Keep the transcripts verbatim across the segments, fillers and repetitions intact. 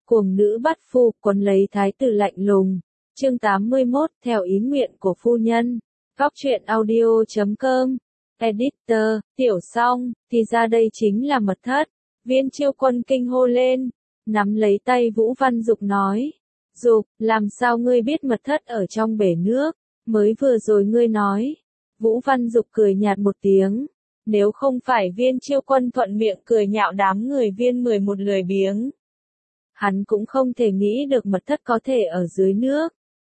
Cuồng nữ bắt phu, quấn lấy thái tử lạnh lùng. Chương tám mươi mốt, theo ý nguyện của phu nhân. Góc truyện audio chấm com. Editor, tiểu xong, thì ra đây chính là mật thất. Viên Chiêu Quân kinh hô lên, nắm lấy tay Vũ Văn Dục nói. Dục, làm sao ngươi biết mật thất ở trong bể nước, mới vừa rồi ngươi nói. Vũ Văn Dục cười nhạt một tiếng. Nếu không phải Viên Chiêu Quân thuận miệng cười nhạo đám người viên mười một lười biếng, hắn cũng không thể nghĩ được mật thất có thể ở dưới nước.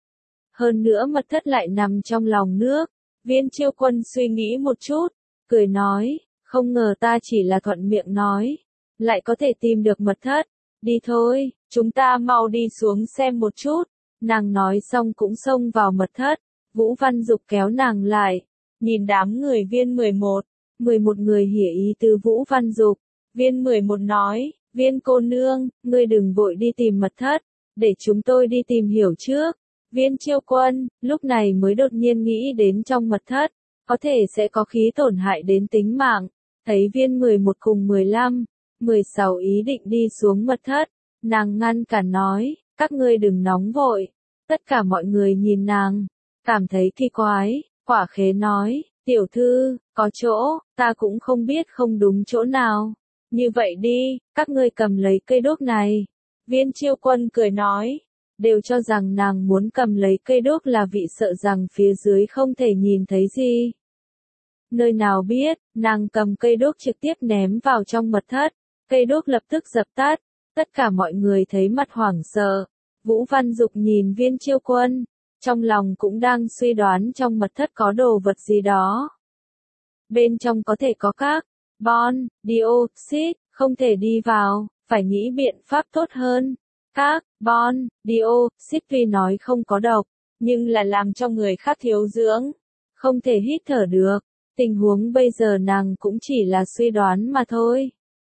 Hơn nữa mật thất lại nằm trong lòng nước. Viên Chiêu Quân suy nghĩ một chút, cười nói, không ngờ ta chỉ là thuận miệng nói, lại có thể tìm được mật thất. Đi thôi, chúng ta mau đi xuống xem một chút. Nàng nói xong cũng xông vào mật thất. Vũ Văn Dục kéo nàng lại, nhìn đám người viên mười một. mười một người hiểu ý từ Vũ Văn Dục. Viên mười một nói, Viên cô nương, ngươi đừng vội đi tìm mật thất, để chúng tôi đi tìm hiểu trước. Viên Chiêu Quân, lúc này mới đột nhiên nghĩ đến trong mật thất, có thể sẽ có khí tổn hại đến tính mạng. Thấy viên mười một cùng mười lăm, mười sáu ý định đi xuống mật thất, nàng ngăn cản nói, các ngươi đừng nóng vội. Tất cả mọi người nhìn nàng, cảm thấy kỳ quái, Quả Khế nói, tiểu thư, có chỗ, ta cũng không biết không đúng chỗ nào. Như vậy đi, các ngươi cầm lấy cây đuốc này. Viên Chiêu Quân cười nói, đều cho rằng nàng muốn cầm lấy cây đuốc là vì sợ rằng phía dưới không thể nhìn thấy gì. Nơi nào biết, nàng cầm cây đuốc trực tiếp ném vào trong mật thất, cây đuốc lập tức dập tắt, tất cả mọi người thấy mặt hoảng sợ. Vũ Văn Dục nhìn Viên Chiêu Quân, trong lòng cũng đang suy đoán trong mật thất có đồ vật gì đó. Bên trong có thể có các bon, dioxide, không thể đi vào, phải nghĩ biện pháp tốt hơn. Các bon, dioxide vì nói không có độc, nhưng là làm cho người khác thiếu dưỡng, không thể hít thở được. Tình huống bây giờ nàng cũng chỉ là suy đoán mà thôi.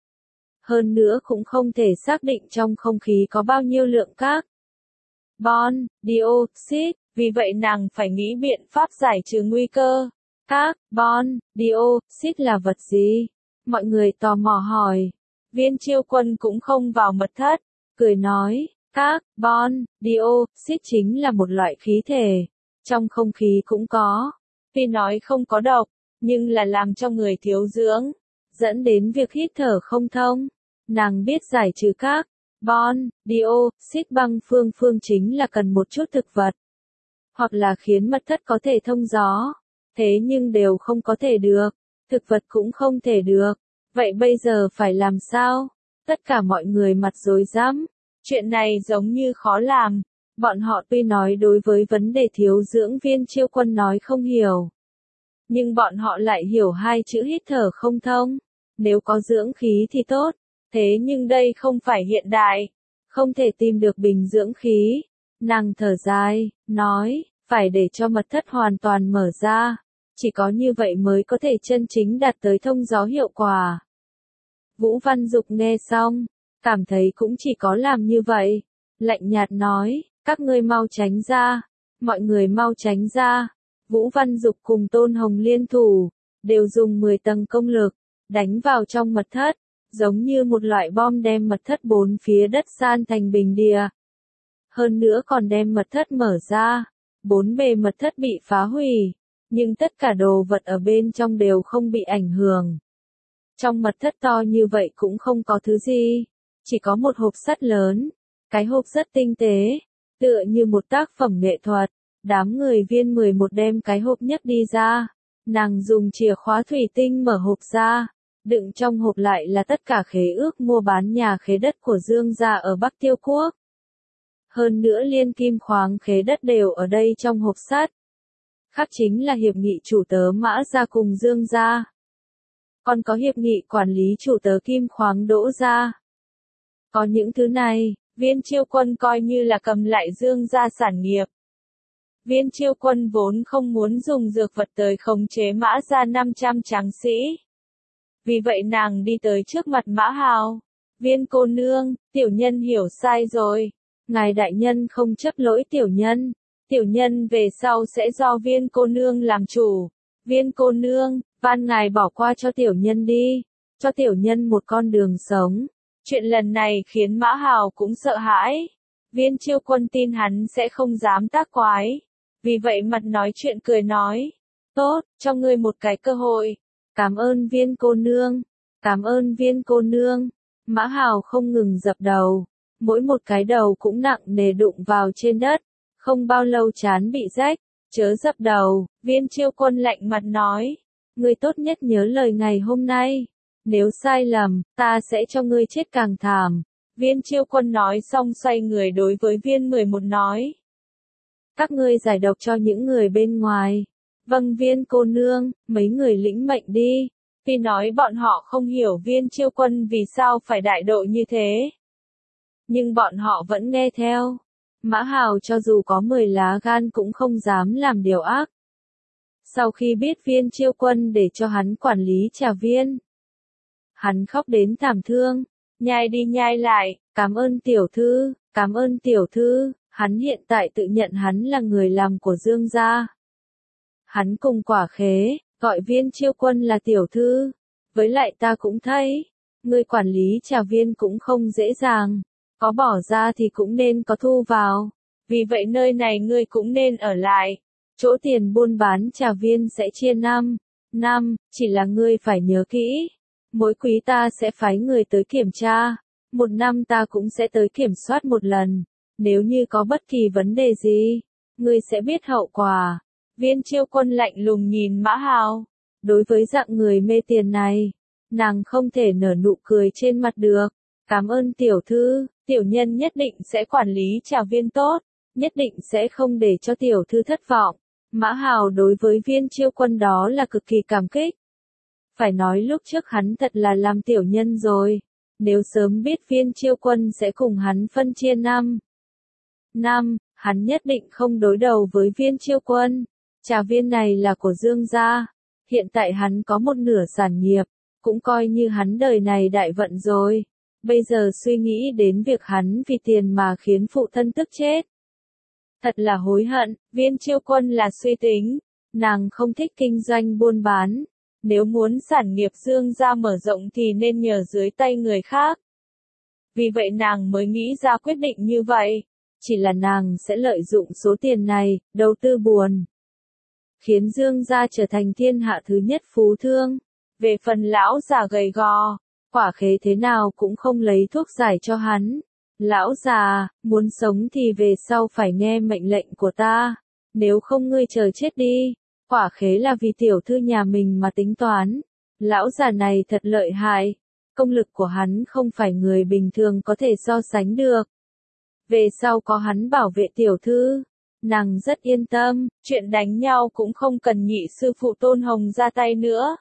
Hơn nữa cũng không thể xác định trong không khí có bao nhiêu lượng các bon, dioxide, vì vậy nàng phải nghĩ biện pháp giải trừ nguy cơ. Các bon, dioxide là vật gì? Mọi người tò mò hỏi. Viên Chiêu Quân cũng không vào mật thất, cười nói, các bon, dioxide chính là một loại khí thể, trong không khí cũng có. Tuy nói không có độc, nhưng là làm cho người thiếu dưỡng, dẫn đến việc hít thở không thông. Nàng biết giải trừ các bon, dioxide bằng phương phương chính là cần một chút thực vật, hoặc là khiến mật thất có thể thông gió. Thế nhưng đều không có thể được, thực vật cũng không thể được. Vậy bây giờ phải làm sao? Tất cả mọi người mặt rối rắm. Chuyện này giống như khó làm. Bọn họ tuy nói đối với vấn đề thiếu dưỡng Viên Chiêu Quân nói không hiểu, nhưng bọn họ lại hiểu hai chữ hít thở không thông. Nếu có dưỡng khí thì tốt, thế nhưng đây không phải hiện đại, không thể tìm được bình dưỡng khí. Nàng thở dài, nói, phải để cho mật thất hoàn toàn mở ra, chỉ có như vậy mới có thể chân chính đạt tới thông gió hiệu quả. Vũ Văn Dục nghe xong, cảm thấy cũng chỉ có làm như vậy, lạnh nhạt nói, các ngươi mau tránh ra, mọi người mau tránh ra. Vũ Văn Dục cùng Tôn Hồng liên thủ, đều dùng mười tầng công lực, đánh vào trong mật thất, giống như một loại bom đem mật thất bốn phía đất san thành bình địa. Hơn nữa còn đem mật thất mở ra, bốn bề mật thất bị phá hủy, nhưng tất cả đồ vật ở bên trong đều không bị ảnh hưởng. Trong mật thất to như vậy cũng không có thứ gì, chỉ có một hộp sắt lớn, cái hộp rất tinh tế, tựa như một tác phẩm nghệ thuật. Đám người viên mười một đem cái hộp nhấc đi ra, nàng dùng chìa khóa thủy tinh mở hộp ra, đựng trong hộp lại là tất cả khế ước mua bán nhà khế đất của Dương gia ở Bắc Tiêu Quốc. Hơn nữa liên kim khoáng khế đất đều ở đây trong hộp sắt. Khác chính là hiệp nghị chủ tớ Mã gia cùng Dương gia. Còn có hiệp nghị quản lý chủ tớ kim khoáng Đỗ gia. Có những thứ này, Viên Chiêu Quân coi như là cầm lại Dương gia sản nghiệp. Viên Chiêu Quân vốn không muốn dùng dược vật tới khống chế Mã gia năm trăm tráng sĩ. Vì vậy nàng đi tới trước mặt Mã Hào. Viên cô nương, tiểu nhân hiểu sai rồi. Ngài đại nhân không chấp lỗi tiểu nhân. Tiểu nhân về sau sẽ do Viên cô nương làm chủ. Viên cô nương, van ngài bỏ qua cho tiểu nhân đi. Cho tiểu nhân một con đường sống. Chuyện lần này khiến Mã Hào cũng sợ hãi. Viên Chiêu Quân tin hắn sẽ không dám tác quái. Vì vậy mặt nói chuyện cười nói. Tốt, cho ngươi một cái cơ hội. Cảm ơn Viên cô nương. Cảm ơn Viên cô nương. Mã Hào không ngừng dập đầu. Mỗi một cái đầu cũng nặng nề đụng vào trên đất. Không bao lâu trán bị rách. Chớ dập đầu, Viên Chiêu Quân lạnh mặt nói. Ngươi tốt nhất nhớ lời ngày hôm nay. Nếu sai lầm, ta sẽ cho ngươi chết càng thảm. Viên Chiêu Quân nói xong xoay người đối với Viên mười một nói. Các ngươi giải độc cho những người bên ngoài. Vâng Viên cô nương, mấy người lĩnh mệnh đi. Tuy nói bọn họ không hiểu Viên Chiêu Quân vì sao phải đại độ như thế. Nhưng bọn họ vẫn nghe theo. Mã Hào cho dù có mười lá gan cũng không dám làm điều ác. Sau khi biết Viên Chiêu Quân để cho hắn quản lý trà viên, hắn khóc đến thảm thương, nhai đi nhai lại, cảm ơn tiểu thư, cảm ơn tiểu thư, hắn hiện tại tự nhận hắn là người làm của Dương gia. Hắn cùng Quả Khế, gọi Viên Chiêu Quân là tiểu thư, với lại ta cũng thấy, người quản lý trà viên cũng không dễ dàng, có bỏ ra thì cũng nên có thu vào, vì vậy nơi này ngươi cũng nên ở lại, chỗ tiền buôn bán trà viên sẽ chia năm, năm, chỉ là ngươi phải nhớ kỹ. Mỗi quý ta sẽ phái người tới kiểm tra, một năm ta cũng sẽ tới kiểm soát một lần, nếu như có bất kỳ vấn đề gì, ngươi sẽ biết hậu quả. Viên Chiêu Quân lạnh lùng nhìn Mã Hào, đối với dạng người mê tiền này, nàng không thể nở nụ cười trên mặt được. Cảm ơn tiểu thư, tiểu nhân nhất định sẽ quản lý trà viên tốt, nhất định sẽ không để cho tiểu thư thất vọng. Mã Hào đối với Viên Chiêu Quân đó là cực kỳ cảm kích. Phải nói lúc trước hắn thật là làm tiểu nhân rồi, nếu sớm biết Viên Chiêu Quân sẽ cùng hắn phân chia năm. Năm, hắn nhất định không đối đầu với Viên Chiêu Quân. Trà viên này là của Dương gia, hiện tại hắn có một nửa sản nghiệp, cũng coi như hắn đời này đại vận rồi. Bây giờ suy nghĩ đến việc hắn vì tiền mà khiến phụ thân tức chết. Thật là hối hận, Viên Chiêu Quân là suy tính, nàng không thích kinh doanh buôn bán. Nếu muốn sản nghiệp Dương gia mở rộng thì nên nhờ dưới tay người khác. Vì vậy nàng mới nghĩ ra quyết định như vậy. Chỉ là nàng sẽ lợi dụng số tiền này, đầu tư buồn. Khiến Dương gia trở thành thiên hạ thứ nhất phú thương. Về phần lão già gầy gò, Quả Khế thế nào cũng không lấy thuốc giải cho hắn. Lão già, muốn sống thì về sau phải nghe mệnh lệnh của ta. Nếu không ngươi chờ chết đi. Quả Khế là vì tiểu thư nhà mình mà tính toán. Lão già này thật lợi hại. Công lực của hắn không phải người bình thường có thể so sánh được. Về sau có hắn bảo vệ tiểu thư, nàng rất yên tâm, chuyện đánh nhau cũng không cần nhị sư phụ Tôn Hồng ra tay nữa.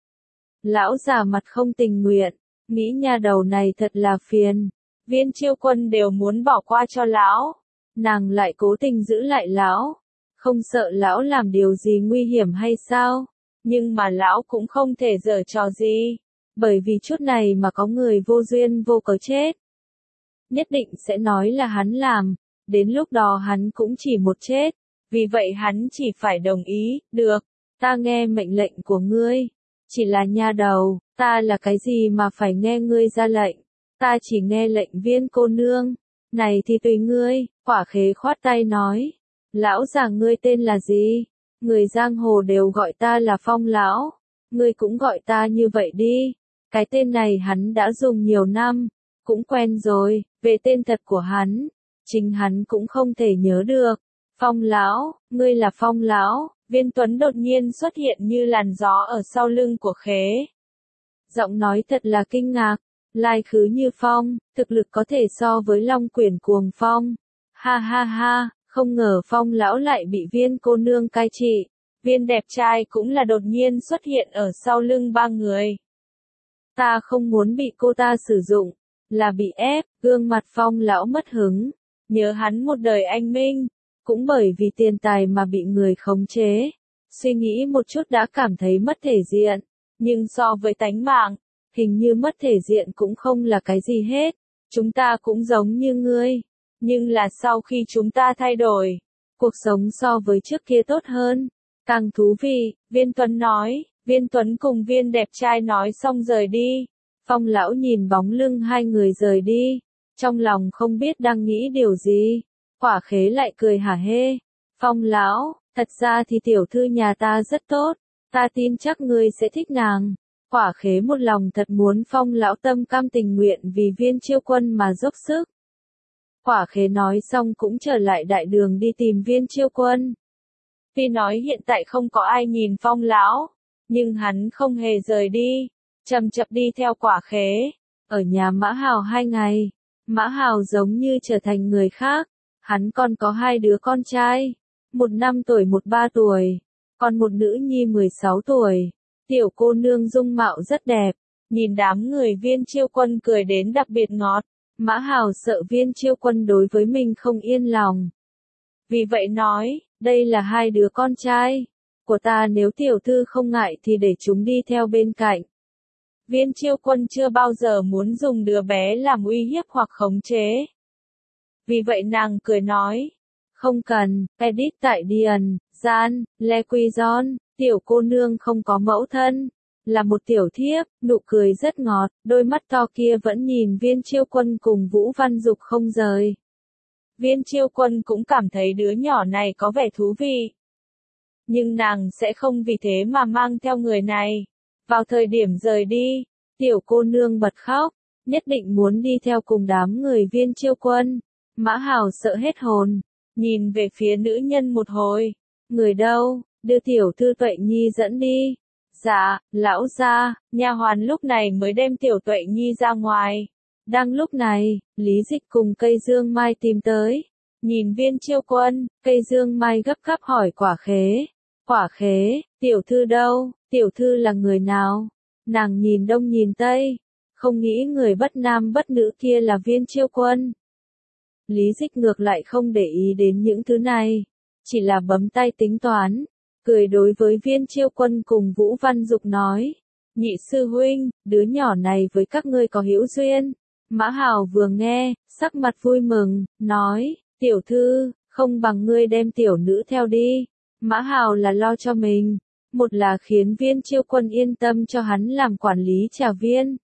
Lão già mặt không tình nguyện, nghĩ nha đầu này thật là phiền. Viên Chiêu Quân đều muốn bỏ qua cho lão, nàng lại cố tình giữ lại lão. Không sợ lão làm điều gì nguy hiểm hay sao? Nhưng mà lão cũng không thể giở trò gì. Bởi vì chút này mà có người vô duyên vô cớ chết. Nhất định sẽ nói là hắn làm. Đến lúc đó hắn cũng chỉ một chết. Vì vậy hắn chỉ phải đồng ý. Được, ta nghe mệnh lệnh của ngươi. Chỉ là nha đầu, ta là cái gì mà phải nghe ngươi ra lệnh. Ta chỉ nghe lệnh Viên cô nương. Này thì tùy ngươi. Quả Khế khoát tay nói. Lão già ngươi tên là gì? Người giang hồ đều gọi ta là Phong lão. Ngươi cũng gọi ta như vậy đi. Cái tên này hắn đã dùng nhiều năm, cũng quen rồi. Về tên thật của hắn, chính hắn cũng không thể nhớ được. Phong lão, ngươi là Phong lão. Viên Tuấn đột nhiên xuất hiện như làn gió ở sau lưng của Khế. Giọng nói thật là kinh ngạc. Lai khứ như phong, thực lực có thể so với Long Quyển Cuồng Phong. Ha ha ha. Không ngờ Phong lão lại bị Viên cô nương cai trị. Viên đẹp trai cũng là đột nhiên xuất hiện ở sau lưng ba người. Ta không muốn bị cô ta sử dụng, là bị ép. Gương mặt Phong lão mất hứng. Nhớ hắn một đời anh minh, cũng bởi vì tiền tài mà bị người khống chế. Suy nghĩ một chút đã cảm thấy mất thể diện. Nhưng so với tánh mạng, hình như mất thể diện cũng không là cái gì hết. Chúng ta cũng giống như ngươi. Nhưng là sau khi chúng ta thay đổi, cuộc sống so với trước kia tốt hơn, càng thú vị, Viên Tuấn nói. Viên Tuấn cùng Viên đẹp trai nói xong rời đi. Phong lão nhìn bóng lưng hai người rời đi, trong lòng không biết đang nghĩ điều gì. Quả khế lại cười hả hê. Phong lão, thật ra thì tiểu thư nhà ta rất tốt, ta tin chắc ngươi sẽ thích nàng. Quả khế một lòng thật muốn Phong lão tâm cam tình nguyện vì Viên Chiêu Quân mà dốc sức. Quả khế nói xong cũng trở lại đại đường đi tìm Viên Chiêu Quân. Tuy nói hiện tại không có ai nhìn Phong lão, nhưng hắn không hề rời đi, chậm chậm đi theo quả khế. Ở nhà Mã Hào hai ngày, Mã Hào giống như trở thành người khác, hắn còn có hai đứa con trai, một năm tuổi một ba tuổi, còn một nữ nhi mười sáu tuổi. Tiểu cô nương dung mạo rất đẹp, nhìn đám người Viên Chiêu Quân cười đến đặc biệt ngọt. Mã Hào sợ Viên Chiêu Quân đối với mình không yên lòng. Vì vậy nói, đây là hai đứa con trai của ta, nếu tiểu thư không ngại thì để chúng đi theo bên cạnh. Viên Chiêu Quân chưa bao giờ muốn dùng đứa bé làm uy hiếp hoặc khống chế. Vì vậy nàng cười nói, không cần. Edit tại Điền, Gian, Lequizon, tiểu cô nương không có mẫu thân, là một tiểu thiếp, nụ cười rất ngọt, đôi mắt to kia vẫn nhìn Viên Chiêu Quân cùng Vũ Văn Dục không rời. Viên Chiêu Quân cũng cảm thấy đứa nhỏ này có vẻ thú vị. Nhưng nàng sẽ không vì thế mà mang theo người này. Vào thời điểm rời đi, tiểu cô nương bật khóc, nhất định muốn đi theo cùng đám người Viên Chiêu Quân. Mã Hào sợ hết hồn, nhìn về phía nữ nhân một hồi. Người đâu, đưa tiểu thư Tuệ Nhi dẫn đi. Dạ, lão gia. Nha hoàn lúc này mới đem tiểu Tuệ Nhi ra ngoài. Đang lúc này, Lý Dịch cùng Cây Dương Mai tìm tới. Nhìn Viên Chiêu Quân, Cây Dương Mai gấp gáp hỏi quả khế. Quả khế, tiểu thư đâu, tiểu thư là người nào? Nàng nhìn đông nhìn tây, không nghĩ người bất nam bất nữ kia là Viên Chiêu Quân. Lý Dịch ngược lại không để ý đến những thứ này, chỉ là bấm tay tính toán, cười đối với Viên Chiêu Quân cùng Vũ Văn Dục nói. Nhị sư huynh, đứa nhỏ này với các ngươi có hữu duyên. Mã Hào vừa nghe, sắc mặt vui mừng, nói, tiểu thư, không bằng ngươi đem tiểu nữ theo đi. Mã Hào là lo cho mình, một là khiến Viên Chiêu Quân yên tâm cho hắn làm quản lý trà viên.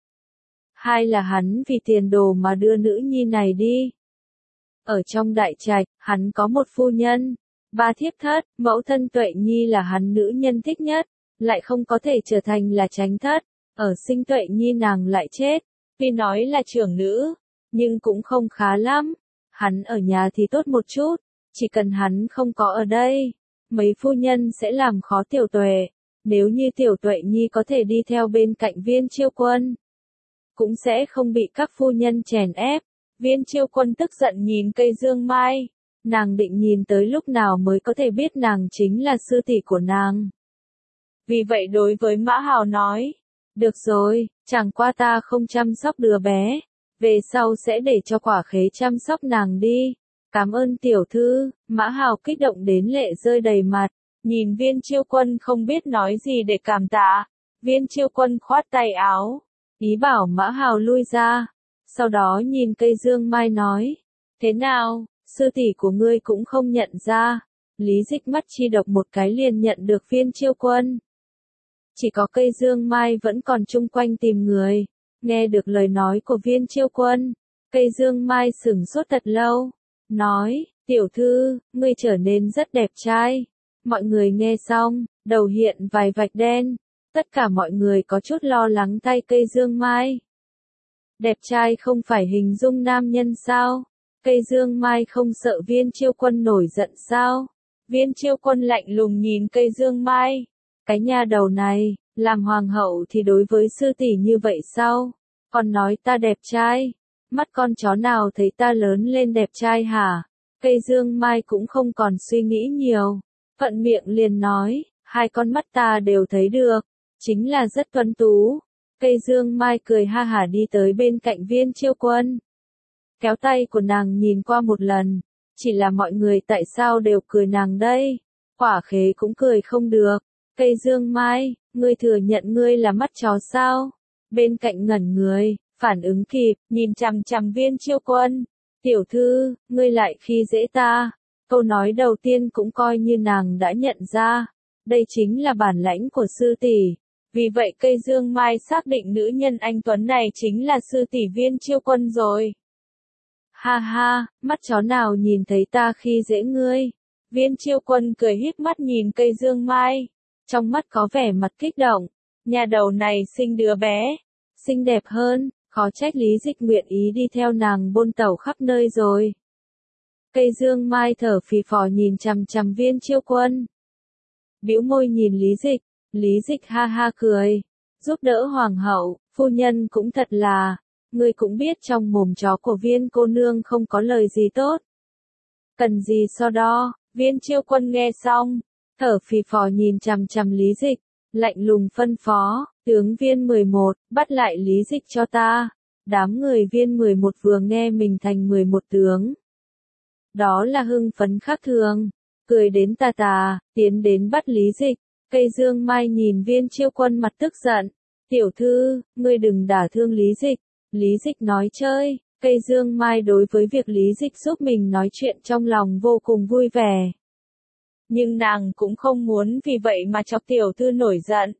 Hai là hắn vì tiền đồ mà đưa nữ nhi này đi. Ở trong đại trạch, hắn có một phu nhân, ba thiếp thất, mẫu thân Tuệ Nhi là hắn nữ nhân thích nhất, lại không có thể trở thành là chánh thất. Ở sinh Tuệ Nhi nàng lại chết, tuy nói là trưởng nữ, nhưng cũng không khá lắm. Hắn ở nhà thì tốt một chút, chỉ cần hắn không có ở đây, mấy phu nhân sẽ làm khó tiểu Tuệ. Nếu như tiểu Tuệ Nhi có thể đi theo bên cạnh Viên Chiêu Quân, cũng sẽ không bị các phu nhân chèn ép. Viên Chiêu Quân tức giận nhìn Cây Dương Mai, nàng định nhìn tới lúc nào mới có thể biết nàng chính là sư tỷ của nàng. Vì vậy đối với Mã Hào nói, được rồi, chẳng qua ta không chăm sóc đứa bé, về sau sẽ để cho quả khế chăm sóc nàng đi. Cảm ơn tiểu thư. Mã Hào kích động đến lệ rơi đầy mặt, nhìn Viên Chiêu Quân không biết nói gì để cảm tạ. Viên Chiêu Quân khoát tay áo, ý bảo Mã Hào lui ra, sau đó nhìn Cây Dương Mai nói, thế nào, sư tỷ của ngươi cũng không nhận ra. Lý Dịch mắt chi độc một cái liền nhận được Viên Chiêu Quân. Chỉ có Cây Dương Mai vẫn còn chung quanh tìm người. Nghe được lời nói của Viên Chiêu Quân, Cây Dương Mai sửng sốt thật lâu, nói, tiểu thư, ngươi trở nên rất đẹp trai. Mọi người nghe xong, đầu hiện vài vạch đen, tất cả mọi người có chút lo lắng tay Cây Dương Mai. Đẹp trai không phải hình dung nam nhân sao? Cây Dương Mai không sợ Viên Chiêu Quân nổi giận sao? Viên Chiêu Quân lạnh lùng nhìn Cây Dương Mai. Cái nha đầu này, làm hoàng hậu thì đối với sư tỷ như vậy sao? Còn nói ta đẹp trai? Mắt con chó nào thấy ta lớn lên đẹp trai hả? Cây Dương Mai cũng không còn suy nghĩ nhiều, thuận miệng liền nói, hai con mắt ta đều thấy được, chính là rất tuấn tú. Cây Dương Mai cười ha hả đi tới bên cạnh Viên Chiêu Quân, kéo tay của nàng nhìn qua một lần, chỉ là mọi người tại sao đều cười nàng đây? Quả khế cũng cười không được. Cây Dương Mai, ngươi thừa nhận ngươi là mắt chó sao? Bên cạnh ngẩn người, phản ứng kịp, nhìn chằm chằm Viên Chiêu Quân. Tiểu thư, ngươi lại khi dễ ta. Câu nói đầu tiên cũng coi như nàng đã nhận ra. Đây chính là bản lãnh của sư tỷ. Vì vậy cây dương mai xác định nữ nhân anh Tuấn này chính là sư tỷ Viên Chiêu Quân rồi. Ha ha, mắt chó nào nhìn thấy ta khi dễ ngươi. Viên Chiêu Quân cười híp mắt nhìn cây dương mai. Trong mắt có vẻ mặt kích động. Nhà đầu này sinh đứa bé. Xinh đẹp hơn, khó trách Lý Dịch nguyện ý đi theo nàng bôn tẩu khắp nơi rồi. Cây dương mai thở phì phò nhìn chằm chằm Viên Chiêu Quân. Bĩu môi nhìn Lý Dịch. Lý Dịch ha ha cười. Giúp đỡ hoàng hậu, phu nhân cũng thật là. Ngươi cũng biết trong mồm chó của Viên cô nương không có lời gì tốt. Cần gì so đo, Viên Chiêu Quân nghe xong. Thở phì phò nhìn chằm chằm Lý Dịch. Lạnh lùng phân phó, tướng Viên mười một, bắt lại Lý Dịch cho ta. Đám người Viên mười một vừa nghe mình thành mười một tướng. Đó là hưng phấn khác thường. Cười đến tà tà, tiến đến bắt Lý Dịch. Cây dương mai nhìn Viên Chiêu Quân mặt tức giận. Tiểu thư, ngươi đừng đả thương Lý Dịch. Lý Dịch nói chơi. Cây dương mai đối với việc Lý Dịch giúp mình nói chuyện trong lòng vô cùng vui vẻ. Nhưng nàng cũng không muốn vì vậy mà chọc tiểu thư nổi giận.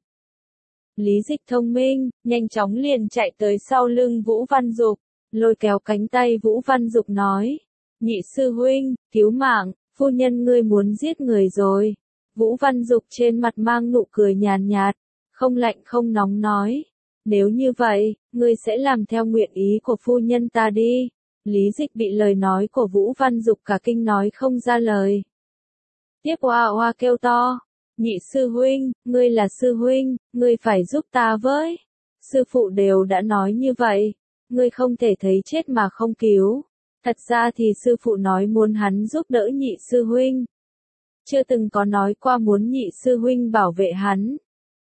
Lý Dịch thông minh, nhanh chóng liền chạy tới sau lưng Vũ Văn Dục, lôi kéo cánh tay Vũ Văn Dục nói. Nhị sư huynh, cứu mạng, phu nhân ngươi muốn giết người rồi. Vũ Văn Dục trên mặt mang nụ cười nhàn nhạt, không lạnh không nóng nói. Nếu như vậy, ngươi sẽ làm theo nguyện ý của phu nhân ta đi. Lý Dịch bị lời nói của Vũ Văn Dục cả kinh nói không ra lời. Tiếp oa oa kêu to. Nhị sư huynh, ngươi là sư huynh, ngươi phải giúp ta với. Sư phụ đều đã nói như vậy. Ngươi không thể thấy chết mà không cứu. Thật ra thì sư phụ nói muốn hắn giúp đỡ nhị sư huynh. Chưa từng có nói qua muốn nhị sư huynh bảo vệ hắn.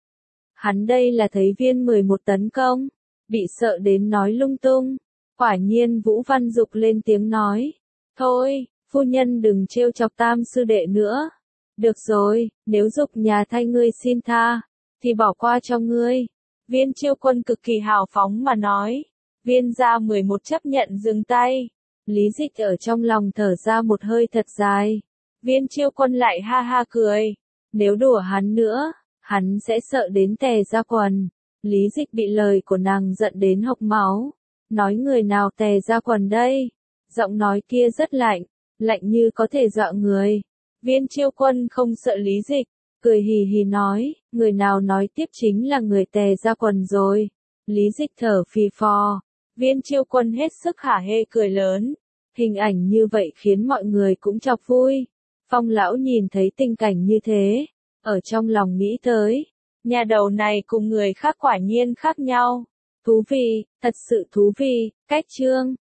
Hắn đây là thấy Viên mười một tấn công. Bị sợ đến nói lung tung. Quả nhiên Vũ Văn Dục lên tiếng nói. Thôi, phu nhân đừng trêu chọc tam sư đệ nữa. Được rồi, nếu Dục nhà thay ngươi xin tha, thì bỏ qua cho ngươi. Viên Chiêu Quân cực kỳ hào phóng mà nói. Viên gia mười một chấp nhận dừng tay. Lý Dịch ở trong lòng thở ra một hơi thật dài. Viên Chiêu Quân lại ha ha cười. Nếu đùa hắn nữa, hắn sẽ sợ đến tè ra quần. Lý Dịch bị lời của nàng giận đến hộc máu. Nói người nào tè ra quần đây? Giọng nói kia rất lạnh, lạnh như có thể dọa người. Viên Chiêu Quân không sợ Lý Dịch, cười hì hì nói, người nào nói tiếp chính là người tè ra quần rồi. Lý Dịch thở phì phò. Viên Chiêu Quân hết sức hả hê cười lớn. Hình ảnh như vậy khiến mọi người cũng chọc vui. Phong lão nhìn thấy tình cảnh như thế, ở trong lòng nghĩ tới, nhà đầu này cùng người khác quả nhiên khác nhau. Thú vị, thật sự thú vị. Cách chương